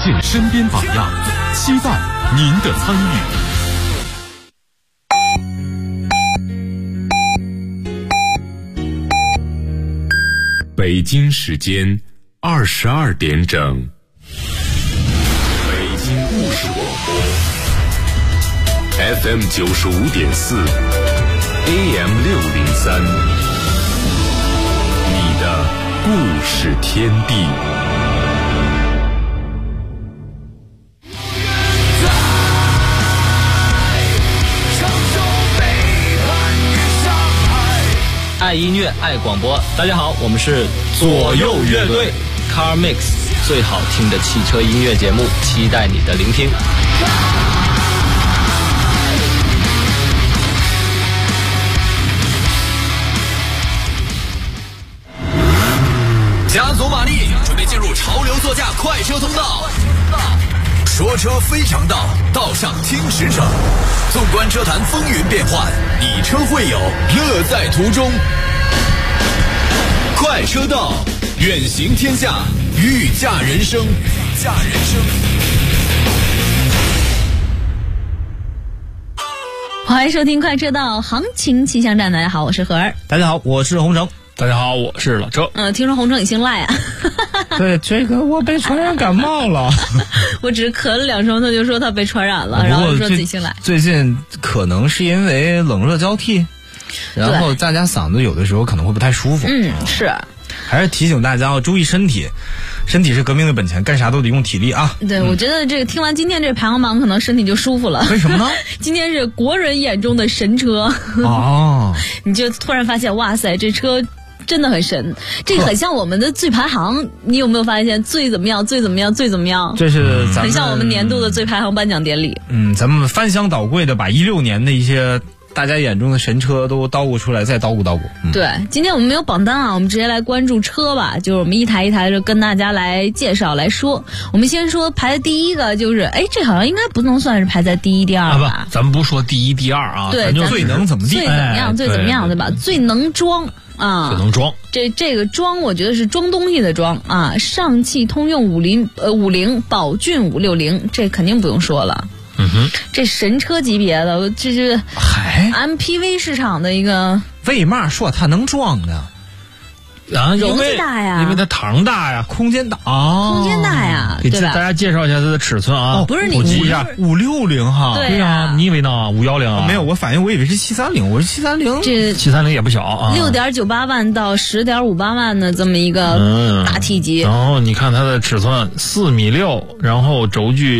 现身边榜样，期待您的参与。北京时间22点整，北京故事广播 FM 95.4 AM 603，你的故事天地。 爱音乐，爱广播。大家好，我们是左右乐队 Car Mix， 最好听的汽车音乐节目，期待你的聆听。 加足马力，准备进入潮流座驾快车通道。说车非常道，道上听实诚。纵观车坛风云变幻，以车会友，乐在途中。快车道，远行天下，御驾人生。 欢迎收听快车道行情气象站。大家好，我是何儿。 大家好，我是洪城。 大家好，我是老周。 听说洪城你姓赖啊？ 对，这个我被传染感冒了。 我只是咳了2声，他就说他被传染了，然后说自己姓赖。 最近可能是因为冷热交替，然后大家嗓子有的时候可能会不太舒服。 是。 还是提醒大家要注意身体，身体是革命的本钱，干啥都得用体力啊。 对，我觉得这个听完今天这排行榜，可能身体就舒服了。 为什么呢？ 今天是国人眼中的神车。 哦。 你就突然发现，哇塞，这车真的很神，这个很像我们的最排行。你有没有发现最怎么样？这是咱们很像我们年度的最排行颁奖典礼。 咱们翻箱倒柜的把16年的一些大家眼中的神车都叨鼓出来，再叨鼓。 对，今天我们没有榜单啊，我们直接来关注车吧，就是我们一台一台的跟大家来介绍来说。我们先说排第一个，就是这好像应该不能算是排在第一第二吧？ 不，咱们不说第一第二啊， 对， 咱就最能怎么地， 最怎么样，对吧？最能装啊， 最能装。 这个装，我觉得是装东西的装啊。上汽通用50宝骏560，这肯定不用说了。这神车级别的，这是 MPV 市场的一个。 为嘛说它能装呢？ 容积大呀， 因为它膛大呀， 空间大空间大呀， 给大家介绍一下它的尺寸啊。 不是你普及一下 560哈。 对呀，你以为呢？510啊？ 没有，我以为是730，我是730。 这 730也不小啊 ，6.98万到10.58万的这么一个大体积。 然后你看它的尺寸4.6米，然后轴距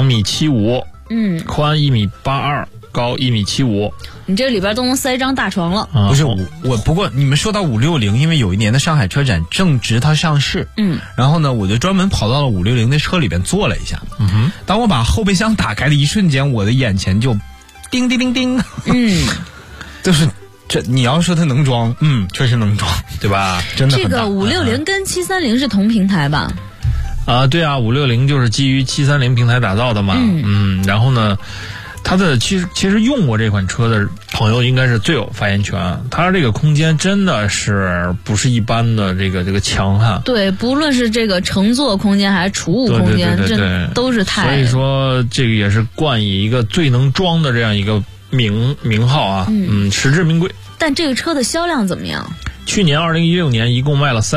2.75米，宽1.82米，高1.75米。 你这里边都能塞张大床了。 不是我，不过你们说到560，因为有一年的上海车展正值它上市，然后呢，我就专门跑到了560的车里边坐了一下。当我把后备箱打开的一瞬间，我的眼前就叮叮叮叮。就是这，你要说它能装，确实能装，对吧？真的很大。 这个560跟730是同平台吧？ 对啊，560就是基于730平台打造的嘛。然后呢，它的其实用过这款车的朋友应该是最有发言权。它这个空间真的是不是一般的这个强悍。对， 不论是这个乘坐空间还是储物空间，这都是太。 所以说这个也是冠以一个最能装的这样一个名号啊。实至名归。 但这个车的销量怎么样？ 去年2016年一共卖了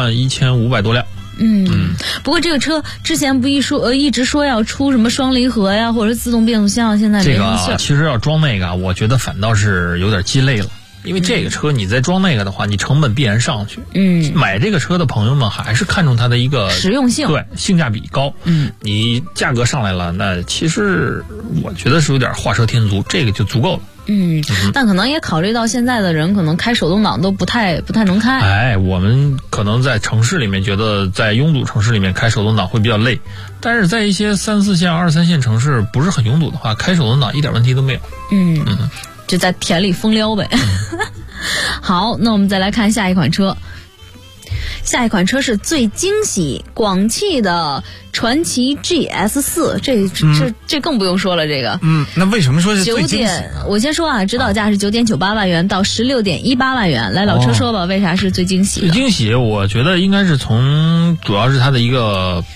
321500多辆。 不过这个车之前不一直说要出什么双离合呀，或者自动变速箱，现在没什么事。 其实要装那个，我觉得反倒是有点鸡肋了。因为这个车你再装那个的话，你成本必然上去。买这个车的朋友们还是看重它的一个实用性， 对，性价比高。你价格上来了，那其实我觉得是有点画蛇添足，这个就足够了。 但可能也考虑到现在的人可能开手动挡都不太能开。 我们可能在城市里面觉得在拥堵城市里面开手动挡会比较累，但是在一些3、4线、2、3线城市不是很拥堵的话，开手动挡一点问题都没有。 就在田里疯撩呗。好，那我们再来看下一款车。下一款车是最惊喜，广汽的传祺 GS4，这更不用说了。这个那为什么说是最惊喜？ 我先说啊，指导价是9.98万元到16.18万元。来，老车说吧，为啥是最惊喜的？ 最惊喜，我觉得应该是主要是它的一个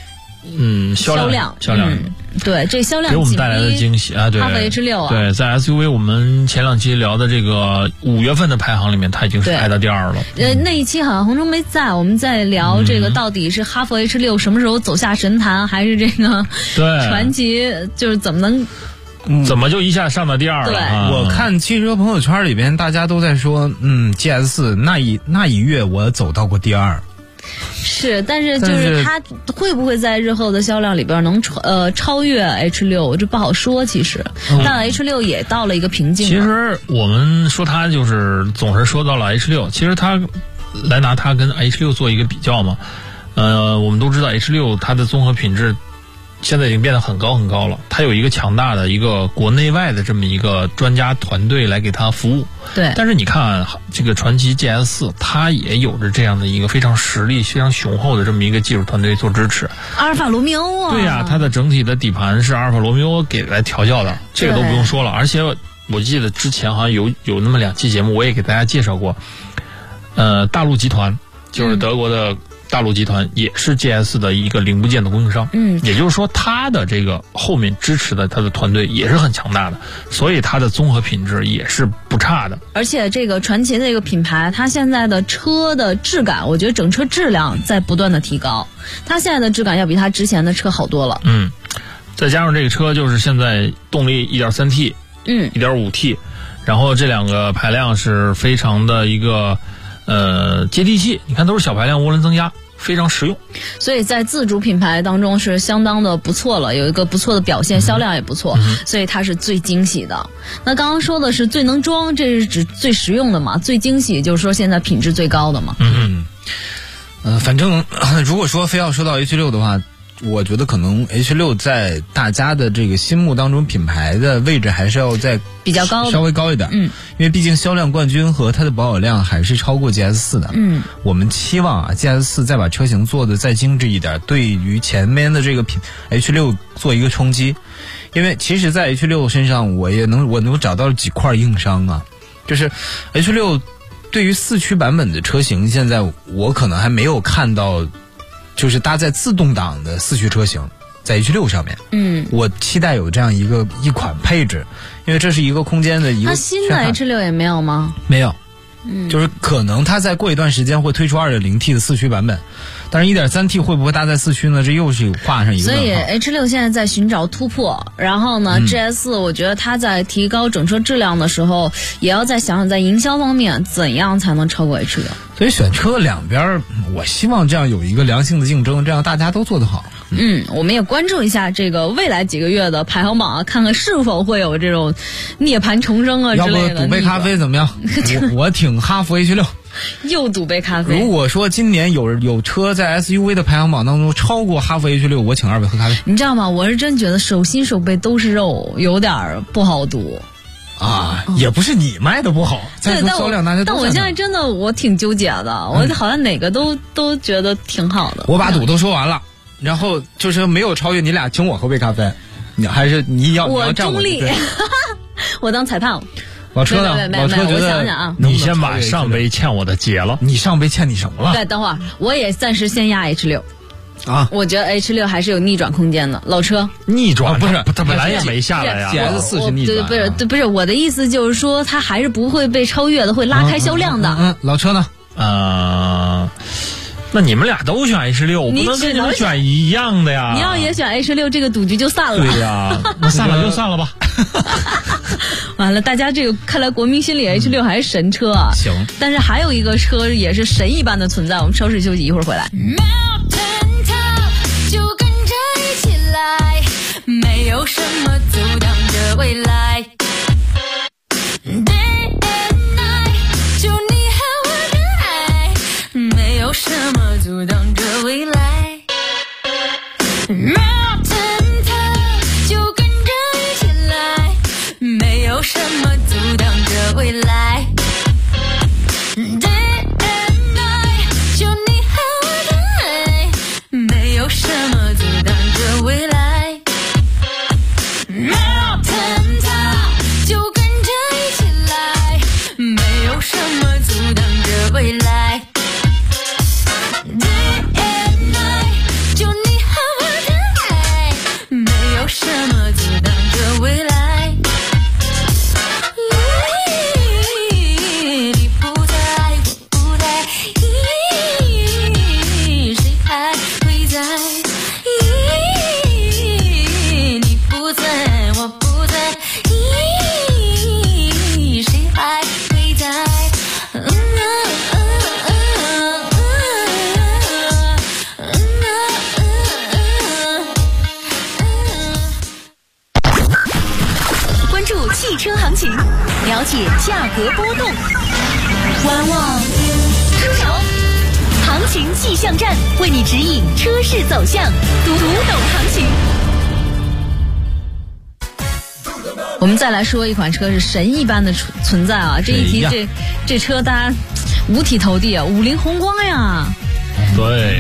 销量。 对，这销量给我们带来的惊喜啊！对， 哈弗 H6 啊， 对，在 SUV 我们前2期聊的这个5月份的排行里面，它已经是排到第2了。 那一期好像洪忠没在，我们在聊这个到底是哈弗 H6 什么时候走下神坛，还是这个传奇就是怎么就一下上到第2了？ 对， 我看汽车朋友圈里边大家都在说，GS4 那一月我走到过第2。 是，但是就是它会不会在日后的销量里边能超越 H6，这不好说。其实，但 H6 也到了一个瓶颈。 其实我们说它就是总是说到了 H6，其实它来拿它跟 H6 做一个比较嘛。我们都知道 H6 它的综合品质现在已经变得很高很高了，它有一个强大的一个国内外的这么一个专家团队来给它服务。 对， 但是你看这个传祺 GS4， 它也有着这样的一个非常实力、非常雄厚的这么一个技术团队做支持。 阿尔法罗密欧啊， 对呀，它的整体的底盘是阿尔法罗密欧给来调教的，这个都不用说了。而且我记得之前好像有那么2期节目，我也给大家介绍过，大陆集团就是德国的。大陆集团也是 GS 的一个零部件的供应商，也就是说它的这个后面支持的它的团队也是很强大的，所以它的综合品质也是不差的。 而且这个传祺的这个品牌，它现在的车的质感，我觉得整车质量在不断的提高，它现在的质感要比它之前的车好多了。 再加上这个车就是现在动力 1.3T， 1.5T， 然后这2个排量是非常的一个接地气，你看都是小排量涡轮增压，非常实用， 所以在自主品牌当中是相当的不错了，有一个不错的表现，销量也不错，所以它是最惊喜的。那刚刚说的是最能装，这是指最实用的嘛？最惊喜就是说现在品质最高的嘛？ 反正如果说非要说到 H6 的话，我觉得可能 H6 在大家的这个心目当中品牌的位置还是要在比较高的， 稍微高一点。因为毕竟销量冠军和它的保有量还是超过 GS4 的。我们期望GS4 再把车型做的再精致一点，对于前面的这个H6 做一个冲击。因为其实在 H6 身上我能找到几块硬伤啊，就是 H6 对于4驱版本的车型，现在我可能还没有看到就是搭载自动挡的4驱车型在 H6 上面。我期待有这样一款配置，因为这是一个空间的一个。 那新的 H6 也没有吗？ 没有。就是可能它再过一段时间会推出 2.0T 的4驱版本，但是 1.3T 会不会搭载4驱呢？这又是画上一个问号。 所以 H6 现在在寻找突破，然后呢GS4 我觉得它在提高整车质量的时候，也要再想想在营销方面怎样才能超过 H6。 所以选车两边，我希望这样有一个良性的竞争，这样大家都做得好。 我们也关注一下这个未来几个月的排行榜啊，看看是否会有这种涅槃重生啊之类的。 要不赌杯咖啡怎么样？我挺哈弗 H6。 又赌杯咖啡。 如果说今年有车在 SUV 的排行榜当中超过哈弗 H6， 我请2位喝咖啡。 你知道吗？我是真觉得手心手背都是肉，有点不好赌。 也不是你卖的不好，再说销量大家都。 但我现在真的我挺纠结的，我好像哪个都觉得挺好的。 我把赌都说完了，然后就是没有超越你俩，请我喝杯咖啡。还是你要中立，我当裁判。 老车呢？老车觉得， 我想想啊， 你先把上杯欠我的结了。 你上杯欠你什么了？ 对，等会儿我也暂时先压 H6。我觉得 H6 还是有逆转空间的。老车逆转不是， 它本来也没下来呀。 GS4 是逆转， 不是我的意思就是说，它还是不会被超越的，会拉开销量的。 老车呢？ 那你们俩都选 H6， 我不能跟你们选一样的呀。 你要也选 H6， 这个赌局就散了。 对呀，那散了就散了吧。 完了，大家这个看来国民心里 H6 还是神车啊。 行， 但是还有一个车也是神一般的存在。我们稍事休息，一会儿回来。 就跟着一起来，没有什么阻挡着未来。Day and night， 就你和我的爱，没有什么阻挡着未来。Mountain top， 就跟着一起来，没有什么阻挡着未来。Day and night， 就你和我的爱，没有什么阻挡着未来。Mountain top， 就跟着一起来，没有什么阻挡着未来。Day and night， 就你和我的车行情，了解价格波动。观望车手，行情气象站为你指引车市走向，读懂行情。 我们再来说一款车是神一般的存在啊！这一提这车大家五体投地啊，50宏光呀， 对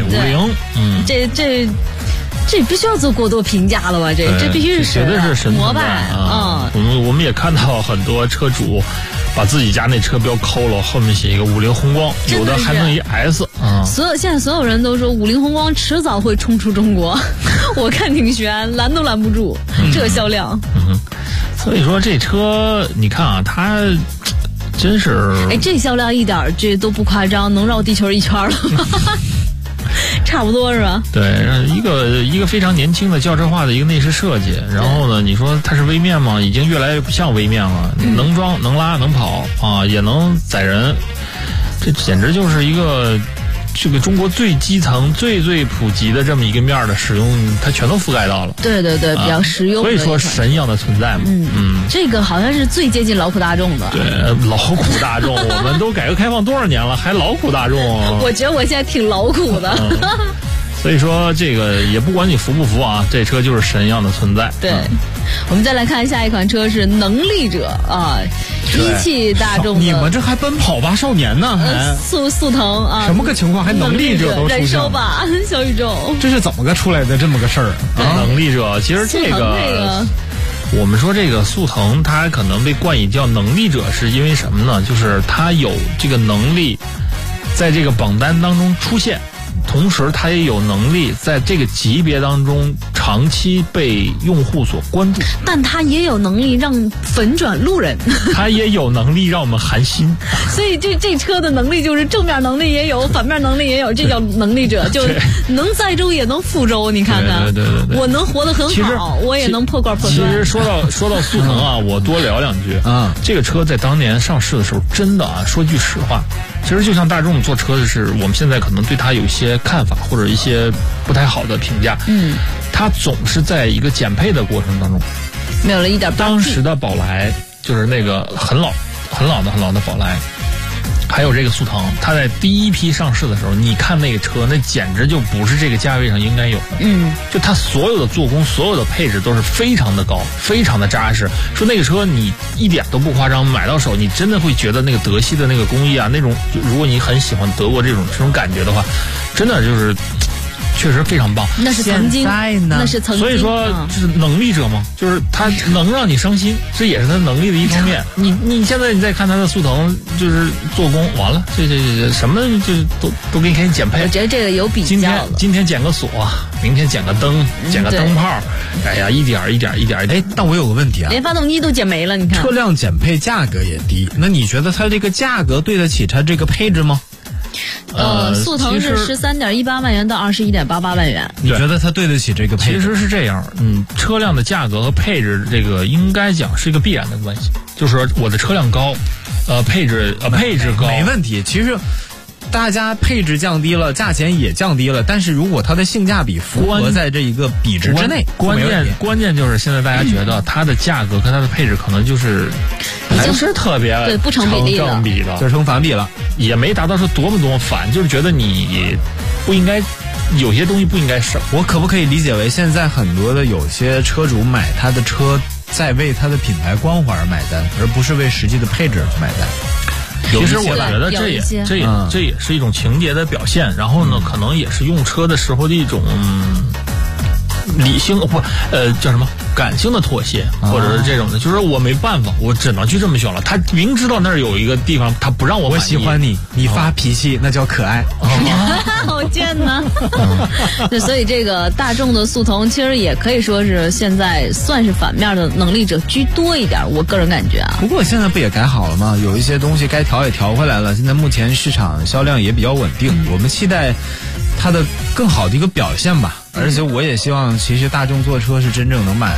，50， 这必须要做过多评价了吧？这必须是绝对是神膜拜啊！我们也看到很多车主把自己家那车标抠了，后面写一个50宏光，有的还弄一 S 啊。 现在所有人都说50宏光迟早会冲出中国，我看挺悬，拦都拦不住这销量。 所以说这车你看啊，它真是这销量一点这都不夸张，能绕地球一圈了。差不多是吧？ 对，一个非常年轻的轿车化的一个内饰设计，然后呢，你说它是微面吗？已经越来越不像微面了，能装能拉能跑啊，也能载人，这简直就是一个这个中国最基层最普及的这么一个面的使用，它全都覆盖到了。 对，比较实用。 所以说神一样的存在嘛。 这个好像是最接近劳苦大众的。 对，劳苦大众，我们都改革开放多少年了，还劳苦大众啊？ 我觉得我现在挺劳苦的。 所以说这个也不管你服不服啊，这车就是神一样的存在。 对，我们再来看下一款车是能力者啊，一汽大众的。 你们这还奔跑吧少年呢？ 速腾啊， 什么个情况？还能力者都出现了？ 燃烧吧小宇宙， 这是怎么个出来的这么个事儿啊？ 能力者，其实这个。我们说这个速腾，它可能被冠以叫能力者，是因为什么呢？就是它有这个能力，在这个榜单当中出现。同时，它也有能力在这个级别当中长期被用户所关注， 但它也有能力让粉转路人， 它也有能力让我们寒心。 所以这车的能力就是正面能力也有，反面能力也有，这叫能力者，就能载舟也能覆舟。你看看， 对， 我能活得很好，我也能破罐破摔。 其实说到速腾啊，我多聊两句啊。这个车在当年上市的时候，真的啊，说句实话。其实就像大众做车的是，我们现在可能对它有一些看法或者一些不太好的评价。它总是在一个减配的过程当中， 没有了一点。 当时的宝来就是那个很老的宝来，还有这个速腾，它在第一批上市的时候，你看那个车，那简直就不是这个价位上应该有的。就它所有的做工，所有的配置都是非常的高，非常的扎实。说那个车你一点都不夸张，买到手你真的会觉得那个德系的那个工艺啊，那种如果你很喜欢德国这种感觉的话，真的就是确实非常棒。 那是曾经，那是曾经。 所以说，就是能力者嘛，就是他能让你伤心，这也是他能力的一方面。你现在你再看他的速腾，就是做工完了，这什么就是都给你减配。 我觉得这个有比较了。 今天减个锁，明天减个灯，减个灯泡，哎呀，一点。 哎，但我有个问题啊， 连发动机都减没了，你看。 车辆减配价格也低，那你觉得它这个价格对得起它这个配置吗？ 速腾是13.18万元到21.88万元。 你觉得它对得起这个配置？ 其实是这样，车辆的价格和配置这个应该讲是一个必然的关系，就是说我的车辆高，配置高， 没问题。其实大家配置降低了，价钱也降低了，但是如果它的性价比符合在这一个比值之内， 关键就是现在大家觉得它的价格和它的配置可能就是还是特别对不成比例的， 就成反比了， 也没达到说多么反，就是觉得你不应该有些东西不应该省。 我可不可以理解为现在很多的有些车主买他的车在为他的品牌光环而买单，而不是为实际的配置去买单？ 其实我觉得这也是一种情节的表现，然后呢，可能也是用车的时候的一种理性叫什么感性的妥协，或者是这种的，就是我没办法，我只能去这么选了。他明知道那儿有一个地方，他不让我满意。 我喜欢你发脾气那叫可爱， 好贱呢。所以这个大众的速腾其实也可以说是现在算是反面的能力者居多一点，我个人感觉啊。 不过现在不也改好了吗？有一些东西该调也调回来了，现在目前市场销量也比较稳定，我们期待它的更好的一个表现吧。而且我也希望，其实大众做车是真正能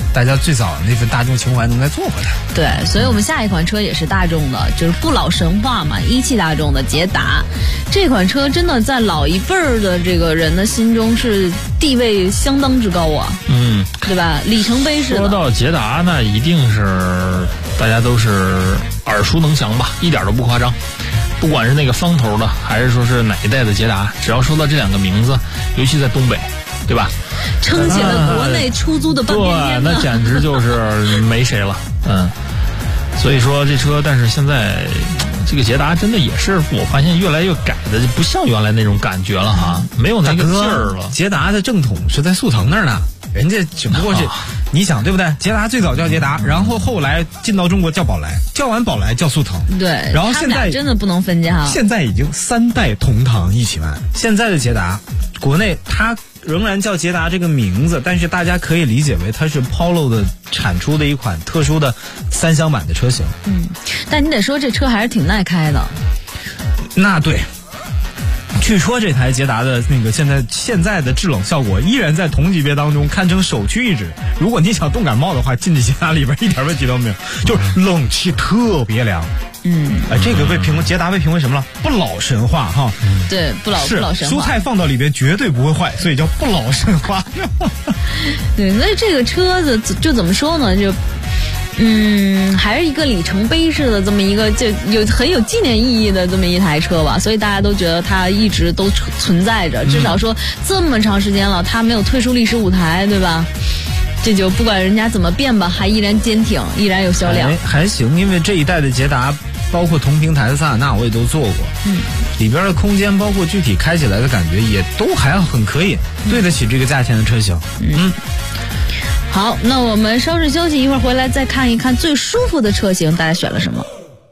大家最早那份大众情怀能再做回来。 对，所以我们下一款车也是大众的，就是不老神话嘛，一汽大众的捷达。这款车真的在老一辈儿的这个人的心中是地位相当之高啊，对吧？里程碑式的。 说到捷达，那一定是大家都是耳熟能详吧，一点都不夸张。不管是那个方头的，还是说是哪一代的捷达，只要说到这两个名字，尤其在东北，对吧？ 撑起了国内出租的半边天呢。 对，那简直就是没谁了。所以说这车，但是现在这个捷达真的也是，我发现越来越改的不像原来那种感觉了哈，没有那个劲儿了。 捷达的正统是在速腾那儿呢，人家只不过是，你想对不对？捷达最早叫捷达，然后后来进到中国叫宝来，叫完宝来叫速腾。 对， 然后现在真的不能分家。 现在已经3代同堂一起玩。现在的捷达，国内它仍然叫捷达这个名字，但是大家可以理解为它是 Polo 的产出的一款特殊的3厢版的车型。 但你得说这车还是挺耐开的。 那对。据说这台捷达的那个现在的制冷效果依然在同级别当中堪称首屈一指。如果你想冻感冒的话，进去捷达里边一点问题都没有，就是冷气特别凉。这个捷达被评为什么了？不老神话哈。 对，不老神话。 蔬菜放到里边绝对不会坏，所以叫不老神话。 对，所以这个车子就怎么说呢？就还是一个里程碑式的这么一个，就很有纪念意义的这么一台车吧，所以大家都觉得它一直都存在着，至少说这么长时间了，它没有退出历史舞台，对吧？这就不管人家怎么变吧，还依然坚挺，依然有销量。 还行，因为这一代的捷达，包括同平台的桑塔纳我也都坐过，里边的空间包括具体开起来的感觉也都还很可以，对得起这个价钱的车型。 好，那我们稍事休息，一会儿回来再看一看最舒服的车型，大家选了什么？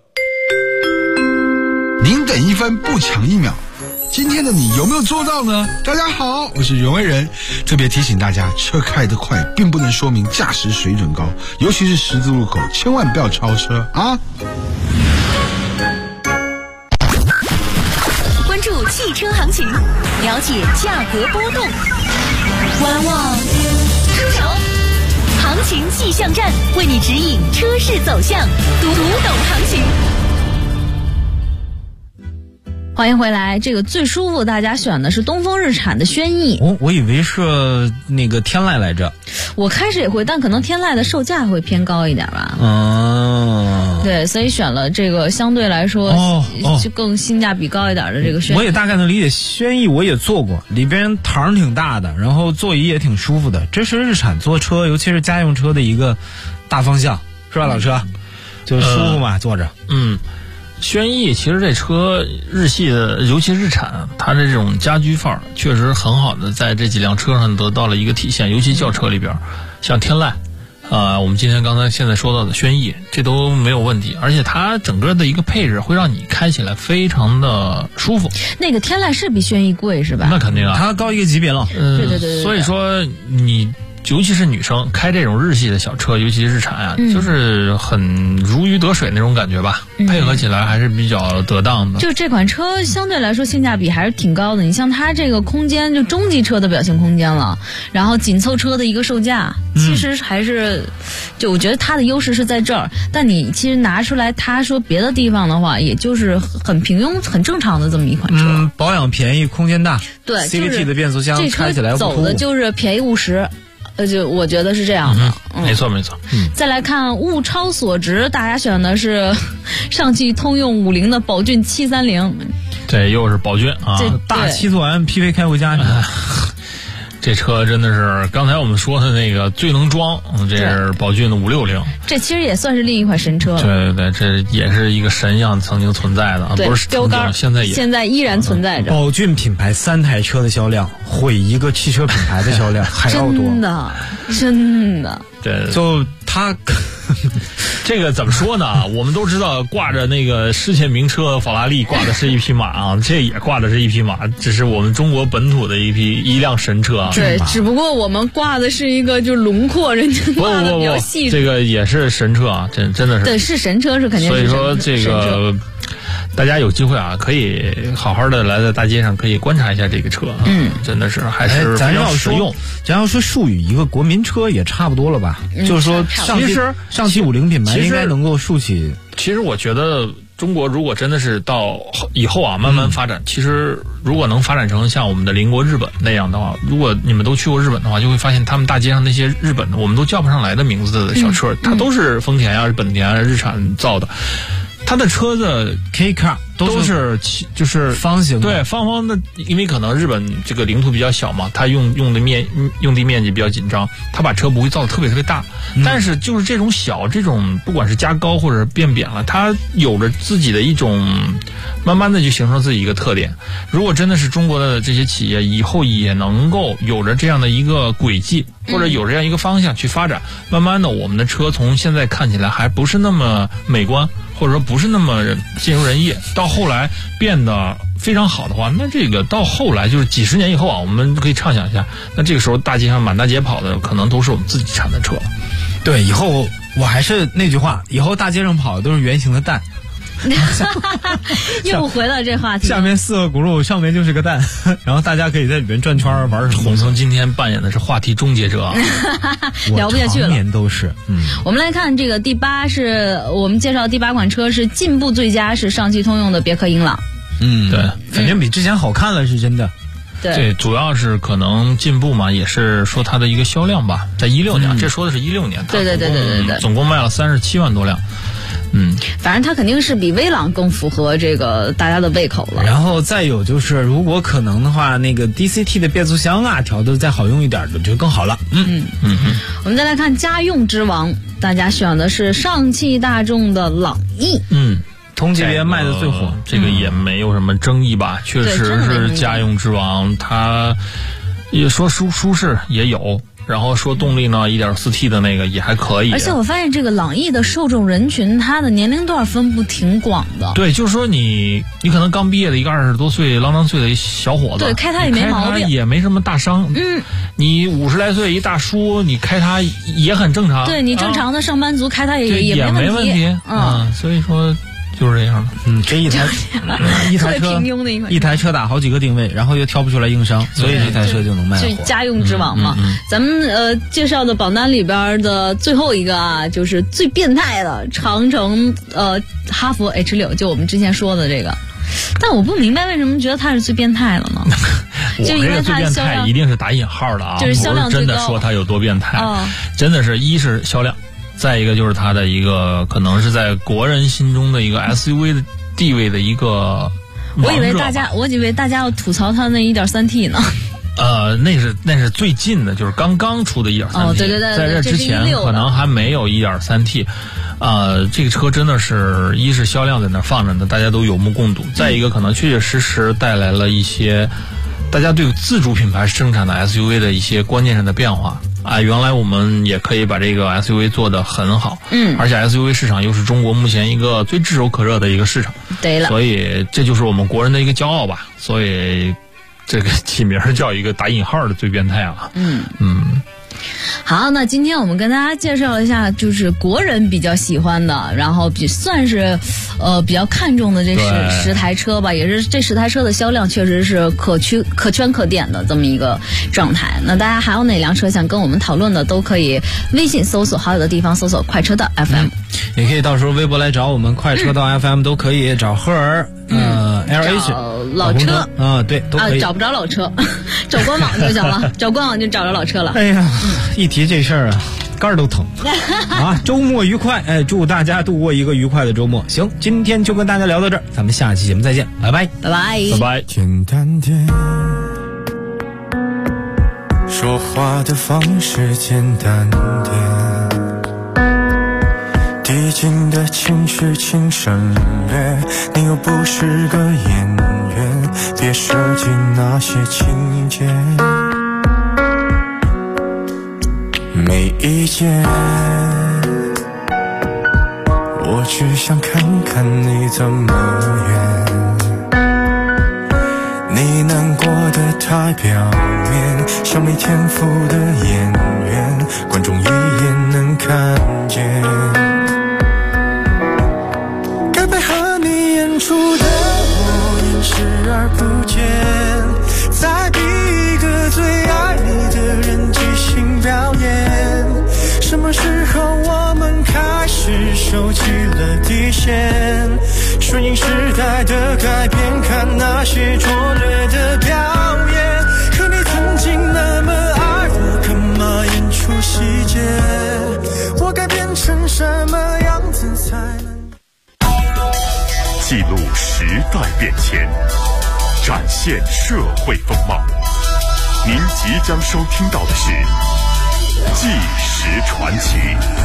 宁等一分不抢1秒，今天的你有没有做到呢？大家好，我是袁惟仁，特别提醒大家，车开得快并不能说明驾驶水准高，尤其是十字路口，千万不要超车啊！ 关注汽车行情，了解价格波动，观望出手。行情气象站为你指引车市走向，读懂行情。 欢迎回来，这个最舒服大家选的是东风日产的轩逸。 我以为是那个天籁来着。 我开始也会，但可能天籁的售价会偏高一点吧。对，所以选了这个相对来说就更性价比高一点的这个轩逸。 我也大概能理解，轩逸我也坐过，里边堂挺大的，然后座椅也挺舒服的。这是日产做车，尤其是家用车的一个大方向，是吧，老车？就舒服嘛，坐着。 轩逸其实这车日系的，尤其日产，它的这种家居范儿确实很好的在这几辆车上得到了一个体现，尤其轿车里边，像天籁，我们今天刚才现在说到的轩逸，这都没有问题，而且它整个的一个配置会让你开起来非常的舒服。 那个天籁是比轩逸贵是吧？ 那肯定啊， 它高一个级别了。 对。 所以说你。尤其是女生开这种日系的小车，尤其是日产啊，就是很如鱼得水那种感觉吧，配合起来还是比较得当的。 就这款车相对来说性价比还是挺高的，你像它这个空间就中级车的表现空间了，然后紧凑车的一个售价，其实还是，就我觉得它的优势是在这儿，但你其实拿出来它说别的地方的话，也就是很平庸很正常的这么一款车。 保养便宜，空间大， 对 CVT 的变速箱开起来不突兀， 走的就是便宜务实。就我觉得是这样的， 没错。 再来看物超所值，大家选的是上汽通用50的宝骏730， 这又是宝骏啊， 大7座 MPV 开回家。 这车真的是刚才我们说的那个最能装，这是宝骏的560， 这其实也算是另一款神车了。 对，这也是一个神样曾经存在的，不是标杆， 现在依然存在着。 宝骏品牌3台车的销量，毁一个汽车品牌的销量还要多， 真的。 对， 就它这个怎么说呢？我们都知道挂着那个世界名车法拉利挂的是一匹马啊，这也挂的是一匹马，只是我们中国本土的一辆神车啊。 对，只不过我们挂的是一个就是轮廓，人家挂的比较细致。 这个也是神车啊，真的是。 对，是神车是肯定是神车。 所以说这个大家有机会啊，可以好好的来在大街上可以观察一下这个车，真的是还是非常实用。 咱要说术语一个国民车也差不多了吧？就是说上汽50品牌应该能够竖起。 其实我觉得中国如果真的是到以后啊慢慢发展，其实如果能发展成像我们的邻国日本那样的话，如果你们都去过日本的话，就会发现他们大街上那些日本的我们都叫不上来的名字的小车，它都是丰田啊、本田啊、日产造的。它的车子 K car 都是就是方形的， 对，方方的，因为可能日本这个领土比较小嘛，它用地面积比较紧张，它把车不会造得特别特别大，但是就是这种小，这种不管是加高或者变扁了，它有着自己的一种，慢慢的就形成自己一个特点。如果真的是中国的这些企业以后也能够有着这样的一个轨迹，或者有这样一个方向去发展，慢慢的我们的车从现在看起来还不是那么美观，或者说不是那么尽如人意，到后来变得非常好的话，那这个到后来就是几十年以后啊，我们可以畅想一下，那这个时候大街上满大街跑的可能都是我们自己产的车。 对，以后我还是那句话，以后大街上跑的都是圆形的蛋。 又回到这话题， 下面4个轱辘，上面就是个蛋，然后大家可以在里面转圈玩什么。 洪森今天扮演的是话题终结者， 聊不下去了。 常年都是。 我们来看这个第8，是我们介绍第8款车是进步最佳，是上汽通用的别克英朗。 对， 反正比之前好看了，是真的。 对，主要是可能进步嘛，也是说它的一个销量吧，在16年，这说的是16年， 对， 总共卖了37万多辆。 反正它肯定是比威朗更符合这个大家的胃口了。 然后再有就是，如果可能的话，那个 DCT 的变速箱啊，调的再好用一点的就更好了。 我们再来看家用之王，大家选的是上汽大众的朗逸。 同级别卖的最火， 这个也没有什么争议吧？确实是家用之王，它也说舒适也有。然后说动力呢 1.4T 的那个也还可以， 而且我发现这个朗逸的受众人群，它的年龄段分布挺广的。 对，就是说你可能刚毕业的一个20多岁啷当岁的小伙子， 对，开它也没毛病， 也没什么大伤。你50来岁一大叔，你开它也很正常。 对，你正常的上班族开它也没问题。所以说。就是这样的， 这一台车，一台车打好几个定位，然后又挑不出来硬伤，所以这台车就能卖火。 就家用之王嘛。咱们介绍的榜单里边的最后一个啊，就是最变态的长城哈弗 H6，就我们之前说的这个。但我不明白为什么觉得它是最变态了呢？ 就因为它最变态一定是打引号的啊， 就是销量最高， 不是真的说它有多变态，真的是一是销量。再一个就是它的一个可能是在国人心中的一个 SUV 的地位的一个我以为大家要吐槽它那 1.3T 呢。 那是最近的，就是刚刚出的 1.3T。 对， 在这之前可能还没有 1.3T。这个车真的是一是销量在那放着呢，大家都有目共睹。再一个可能确确实实带来了一些大家对自主品牌生产的 SUV 的一些观念上的变化。原来我们也可以把这个 SUV 做得很好，而且 SUV 市场又是中国目前一个最炙手可热的一个市场， 对了， 所以这就是我们国人的一个骄傲吧。所以这个起名叫一个打引号的最变态啊。 好，那今天我们跟大家介绍一下，就是国人比较喜欢的，然后算是比较看重的这10台车吧，也是这10台车的销量确实是可圈可点的这么一个状态。那大家还有哪辆车想跟我们讨论的，都可以微信搜索好友的地方搜索快车道 FM， 也可以到时候微博来找我们快车道 FM，都可以找赫尔LH 老车对，都可以。 找不着老车，找官网就行了，找官网就找着老车了。 哎呀，一提这事儿啊，肝儿都疼啊！周末愉快，祝大家度过一个愉快的周末。行，今天就跟大家聊到这儿，咱们下期节目再见，拜拜， 拜拜， 拜拜。 简单点，说话的方式简单点，递进的情绪请省略，你又不是个演员，别设计那些情节。没意见，我只想看看你怎么圆。你难过的太表面，像没天赋的演员，观众一眼能看见。该配合你演出么时候我们开始收起了底线，顺应时代的改变，看那些拙劣的表演。可你曾经那么爱我，干嘛演出细节？我该变成什么样子才能记录时代变迁，展现社会风貌。您即将收听到的是《纪实传奇》。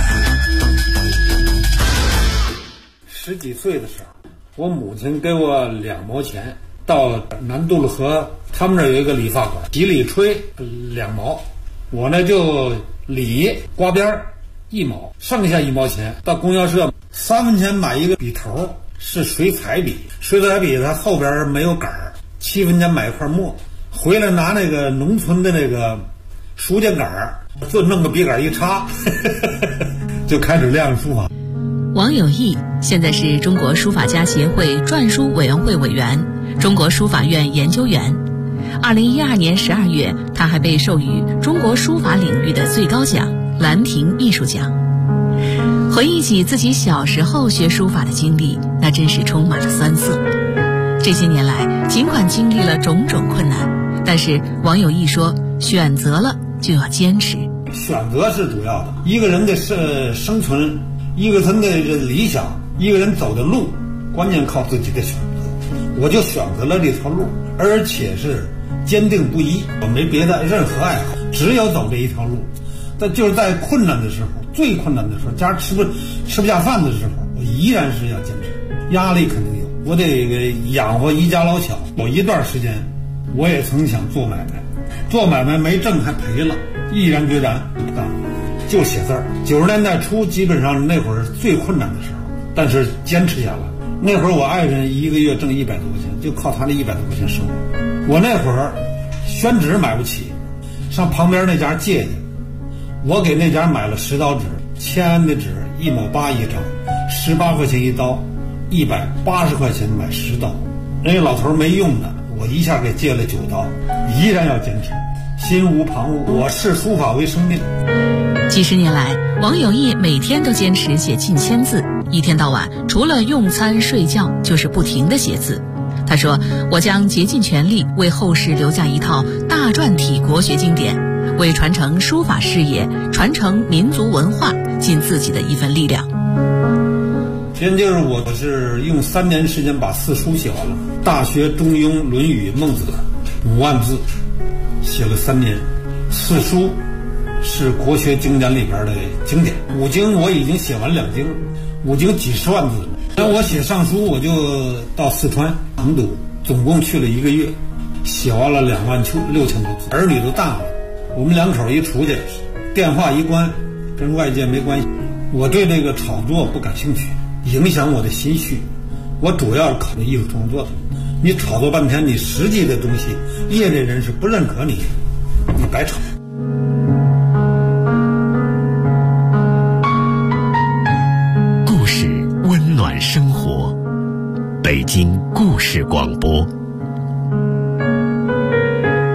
十几岁的时候，我母亲给我2毛钱，到了南渡了河，他们那儿有一个理发馆，洗理吹2毛，我呢就理刮边1毛，剩下1毛钱到供销社3分钱买一个笔头，是水彩笔，水彩笔它后边没有杆儿，7分钱买一块墨，回来拿那个农村的那个书架杆儿，就弄个笔杆一插就开始练书法。 王有义现在是中国书法家协会篆书委员会委员、中国书法院研究员。2012年12月，他还被授予中国书法领域的最高奖兰亭艺术奖。回忆起自己小时候学书法的经历，那真是充满了酸涩。这些年来，尽管经历了种种困难，但是王有义说，选择了就要坚持。 选择是主要的，一个人的生存，一个人的理想，一个人走的路，关键靠自己的选择。我就选择了这条路，而且是坚定不移，我没别的任何爱好，只有走这一条路。但就是在困难的时候，最困难的时候，家吃不下饭的时候，我依然是要坚持。压力肯定有，我得养活一家老小。有一段时间，我也曾想做买卖，做买卖没挣还赔了，毅然决然不干，就写字儿。90年代初，基本上那会儿最困难的时候，但是坚持下来。那会儿我爱人一个月挣100多块钱，就靠他那100多块钱生活。我那会儿宣纸买不起，上旁边那家借去，我给那家买了10刀纸，签的纸1毛8一张，18块钱一刀，180块钱买10刀。人家老头没用的，我一下给借了9刀，依然要坚持，心无旁骛。我视书法为生命。 几十年来，王有义每天都坚持写近1000字，一天到晚除了用餐睡觉就是不停地写字。他说，我将竭尽全力为后世留下一套大篆体国学经典，为传承书法事业、传承民族文化尽自己的一份力量。 先就是我是用3年时间把4书写完了，《大学》《中庸》《论语》《孟子》5万字，写了3年。4书是国学经典里边的经典，5经我已经写完2经，5经几10万字。那我写上书，我就到四川成都，总共去了1个月，写完了26000多字。儿女都大了，我们2口一出去，电话一关，跟外界没关系。我对这个炒作不感兴趣，影响我的心绪。我主要考虑艺术创作的。你炒作半天，你实际的东西，业内人士不认可你，你白炒。 故事温暖生活，北京故事广播。